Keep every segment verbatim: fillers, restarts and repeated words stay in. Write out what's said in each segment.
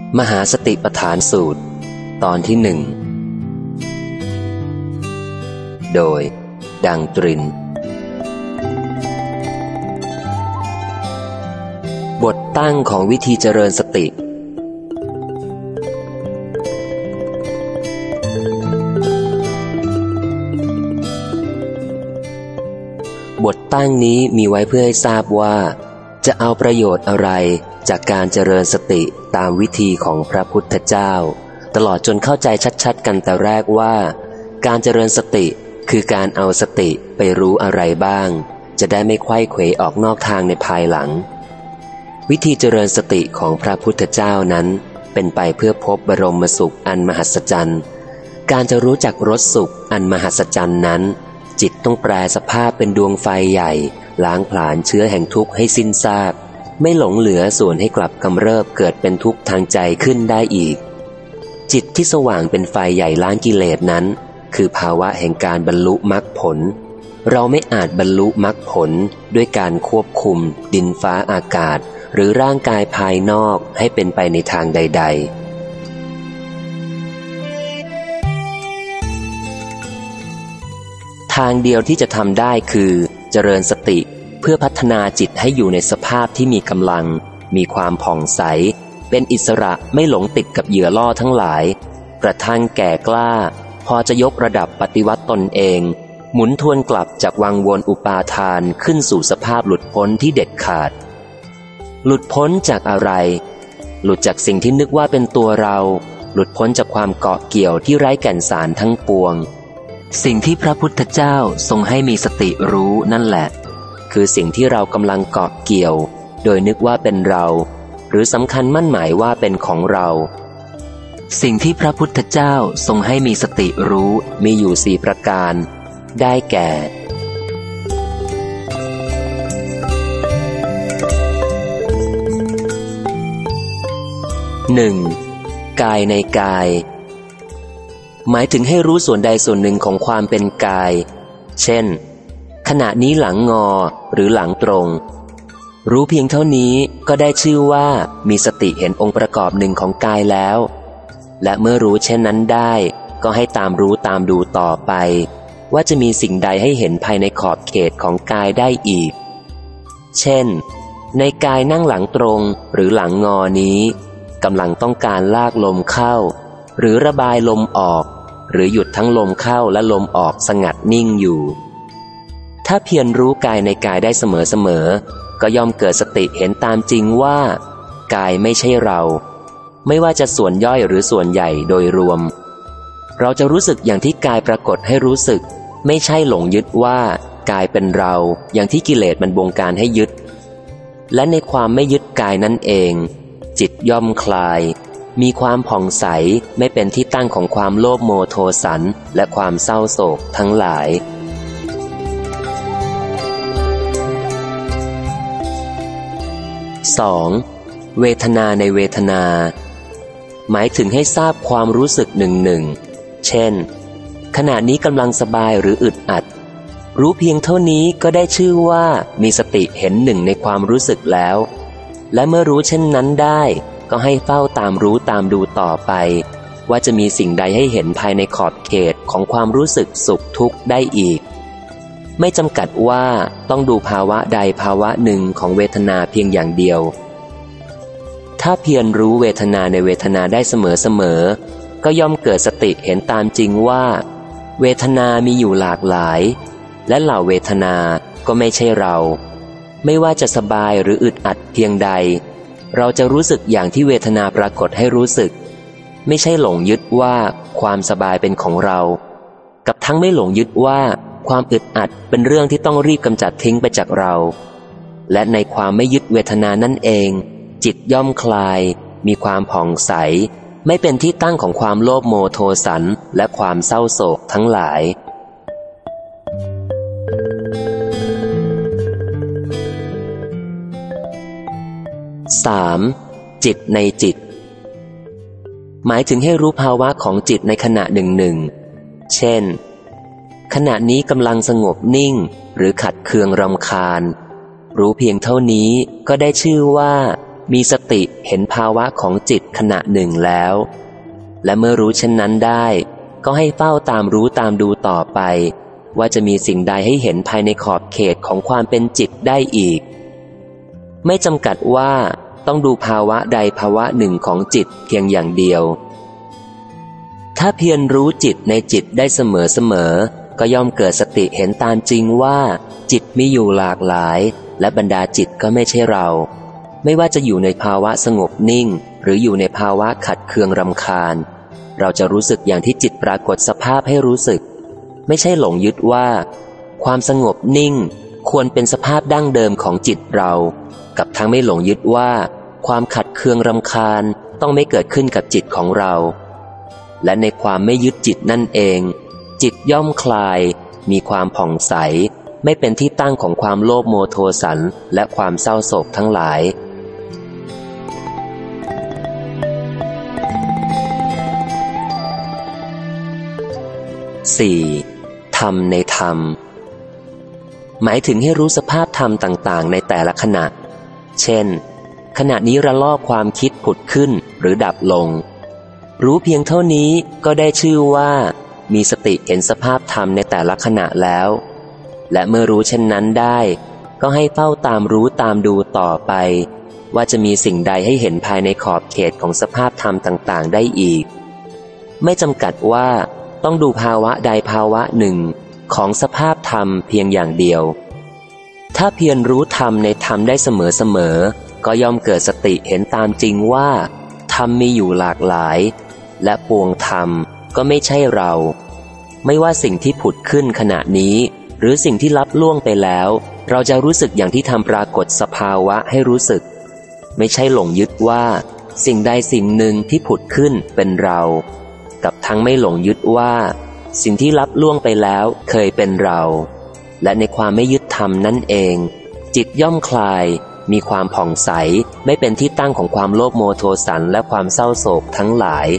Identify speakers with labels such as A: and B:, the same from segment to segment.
A: มหาสติปัฏฐานสูตรตอนที่หนึ่งโดยดังตรินบทตั้งของวิธีเจริญสติบทตั้งนี้มีไว้เพื่อให้ทราบว่าจะเอาประโยชน์อะไรจากการเจริญสติตามวิธีของพระพุทธเจ้าตลอดจนเข้าใจชัดๆกันแต่แรกว่าการเจริญสติคือการเอาสติไปรู้อะไรบ้างจะได้ไม่ไขว้เขวออกนอกทางในภายหลังวิธีเจริญสติของพระพุทธเจ้านั้นเป็นไปเพื่อพบบรมสุขอันมหัศจรรย์การจะรู้จักรสสุขอันมหัศจรรย์นั้นจิตต้องแปลสภาพเป็นดวงไฟใหญ่ล้างผลาญเชื้อแห่งทุกข์ให้สิ้นซากไม่หลงเหลือส่วนให้กลับกำเริบเกิดเป็นทุกข์ทางใจขึ้นได้อีกจิตที่สว่างเป็นไฟใหญ่ล้างกิเลสนั้นคือภาวะแห่งการบรรลุมรรคผลเราไม่อาจบรรลุมรรคผลด้วยการควบคุมดินฟ้าอากาศหรือร่างกายภายนอกให้เป็นไปในทางใดๆทางเดียวที่จะทำได้คือเจริญสติเพื่อพัฒนาจิตให้อยู่ในสภาพที่มีกำลังมีความผ่องใสเป็นอิสระไม่หลงติดกับเหยื่อล่อทั้งหลายกระทั่งแก่กล้าพอจะยกระดับปฏิวัติตนเองหมุนทวนกลับจากวังวนอุปาทานขึ้นสู่สภาพหลุดพ้นที่เด็ดขาดหลุดพ้นจากอะไรหลุดจากสิ่งที่นึกว่าเป็นตัวเราหลุดพ้นจากความเกาะเกี่ยวที่ไร้แก่นสารทั้งปวงสิ่งที่พระพุทธเจ้าทรงให้มีสติรู้นั่นแหละคือสิ่งที่เรากำลังเกาะเกี่ยวโดยนึกว่าเป็นเราหรือสำคัญมั่นหมายว่าเป็นของเราสิ่งที่พระพุทธเจ้าทรงให้มีสติรู้มีอยู่สี่ประการได้แก่หนึ่งกายในกายหมายถึงให้รู้ส่วนใดส่วนหนึ่งของความเป็นกายเช่นขณะนี้หลังงอหรือหลังตรงรู้เพียงเท่านี้ก็ได้ชื่อว่ามีสติเห็นองค์ประกอบหนึ่งของกายแล้วและเมื่อรู้เช่นนั้นได้ก็ให้ตามรู้ตามดูต่อไปว่าจะมีสิ่งใดให้เห็นภายในขอบเขตของกายได้อีกเช่นในกายนั่งหลังตรงหรือหลังงอนี้กำลังต้องการลากลมเข้าหรือระบายลมออกหรือหยุดทั้งลมเข้าและลมออกสงัดนิ่งอยู่ถ้าเพียรรู้กายในกายได้เสมอๆก็ย่อมเกิดสติเห็นตามจริงว่ากายไม่ใช่เราไม่ว่าจะส่วนย่อยหรือส่วนใหญ่โดยรวมเราจะรู้สึกอย่างที่กายปรากฏให้รู้สึกไม่ใช่หลงยึดว่ากายเป็นเราอย่างที่กิเลสมันบงการให้ยึดและในความไม่ยึดกายนั่นเองจิตย่อมคลายมีความผ่องใสไม่เป็นที่ตั้งของความโลภโมโทสันและความเศร้าโศกทั้งหลายสองเวทนาในเวทนาหมายถึงให้ทราบความรู้สึกหนึ่งหนึ่งเช่นขณะนี้กำลังสบายหรืออึดอัดรู้เพียงเท่านี้ก็ได้ชื่อว่ามีสติเห็นหนึ่งในความรู้สึกแล้วและเมื่อรู้เช่นนั้นได้ก็ให้เฝ้าตามรู้ตามดูต่อไปว่าจะมีสิ่งใดให้เห็นภายในขอบเขตของความรู้สึกสุขทุกข์ได้อีกไม่จำกัดว่าต้องดูภาวะใดภาวะหนึ่งของเวทนาเพียงอย่างเดียวถ้าเพียรรู้เวทนาในเวทนาได้เสมอๆก็ย่อมเกิดสติเห็นตามจริงว่าเวทนามีอยู่หลากหลายและเหล่าเวทนาก็ไม่ใช่เราไม่ว่าจะสบายหรืออึดอัดเพียงใดเราจะรู้สึกอย่างที่เวทนาปรากฏให้รู้สึกไม่ใช่หลงยึดว่าความสบายเป็นของเรากับทั้งไม่หลงยึดว่าความอึดอัดเป็นเรื่องที่ต้องรีบกำจัดทิ้งไปจากเราและในความไม่ยึดเวทนานั่นเองจิตย่อมคลายมีความผ่องใสไม่เป็นที่ตั้งของความโลภโมโทสันและความเศร้าโศกทั้งหลายสามจิตในจิตหมายถึงให้รู้ภาวะของจิตในขณะหนึ่งหนึ่งเช่นขณะนี้กำลังสงบนิ่งหรือขัดเคืองรำคาญรู้เพียงเท่านี้ก็ได้ชื่อว่ามีสติเห็นภาวะของจิตขณะหนึ่งแล้วและเมื่อรู้เช่นนั้นได้ก็ให้เฝ้าตามรู้ตามดูต่อไปว่าจะมีสิ่งใดให้เห็นภายในขอบเขตของความเป็นจิตได้อีกไม่จำกัดว่าต้องดูภาวะใดภาวะหนึ่งของจิตเพียงอย่างเดียวถ้าเพียรรู้จิตในจิตได้เสมอเสมอก็ย่อมเกิดสติเห็นตามจริงว่าจิตมีอยู่หลากหลายและบรรดาจิตก็ไม่ใช่เราไม่ว่าจะอยู่ในภาวะสงบนิ่งหรืออยู่ในภาวะขัดเคืองรำคาญเราจะรู้สึกอย่างที่จิตปรากฏสภาพให้รู้สึกไม่ใช่หลงยึดว่าความสงบนิ่งควรเป็นสภาพดั้งเดิมของจิตเรากับทั้งไม่หลงยึดว่าความขัดเคืองรำคาญต้องไม่เกิดขึ้นกับจิตของเราและในความไม่ยึดจิตนั่นเองจิตย่อมคลายมีความผ่องใสไม่เป็นที่ตั้งของความโลภโมโทสันและความเศร้าโศกทั้งหลายสี่ ธรรมในธรรมหมายถึงให้รู้สภาพธรรมต่างๆในแต่ละขณะเช่นขณะนี้ระลอกความคิดผุดขึ้นหรือดับลงรู้เพียงเท่านี้ก็ได้ชื่อว่ามีสติเห็นสภาพธรรมในแต่ละขณะแล้วและเมื่อรู้เช่นนั้นได้ก็ให้เฝ้าตามรู้ตามดูต่อไปว่าจะมีสิ่งใดให้เห็นภายในขอบเขตของสภาพธรรมต่างๆได้อีกไม่จำกัดว่าต้องดูภาวะใดภาวะหนึ่งของสภาพธรรมเพียงอย่างเดียวถ้าเพียรรู้ธรรมในธรรมได้เสมอๆก็ย่อมเกิดสติเห็นตามจริงว่าธรรมมีอยู่หลากหลายและปวงธรรมก็ไม่ใช่เราไม่ว่าสิ่งที่ผุดขึ้นขณะนี้หรือสิ่งที่ลับล่วงไปแล้วเราจะรู้สึกอย่างที่ทำปรากฏสภาวะให้รู้สึกไม่ใช่หลงยึดว่าสิ่งใดสิ่งหนึ่งที่ผุดขึ้นเป็นเรากับทั้งไม่หลงยึดว่าสิ่งที่ลับล่วงไปแล้วเคยเป็นเราและในความไม่ยึดธรรมนั่นเองจิตย่อมคลายมีความผ่องใสไม่เป็นที่ตั้งของความโลภโมโทสันและความเศร้าโศกทั้งหลาย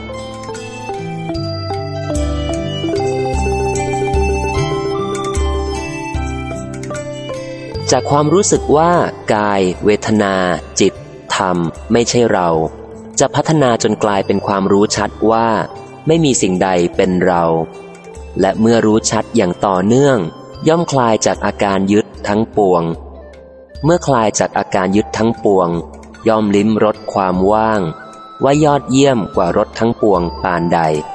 A: จากความรู้สึกว่ากายเวทนาจิตธรรมไม่ใช่เราจะพัฒนาจนกลายเป็นความรู้ชัดว่าไม่มีสิ่งใดเป็นเราและเมื่อรู้ชัดอย่างต่อเนื่องย่อมคลายจากอาการยึดทั้งปวงเมื่อคลายจากอาการยึดทั้งปวงย่อมลิ้มรสความว่างว่ายอดเยี่ยมกว่ารสทั้งปวงปานใด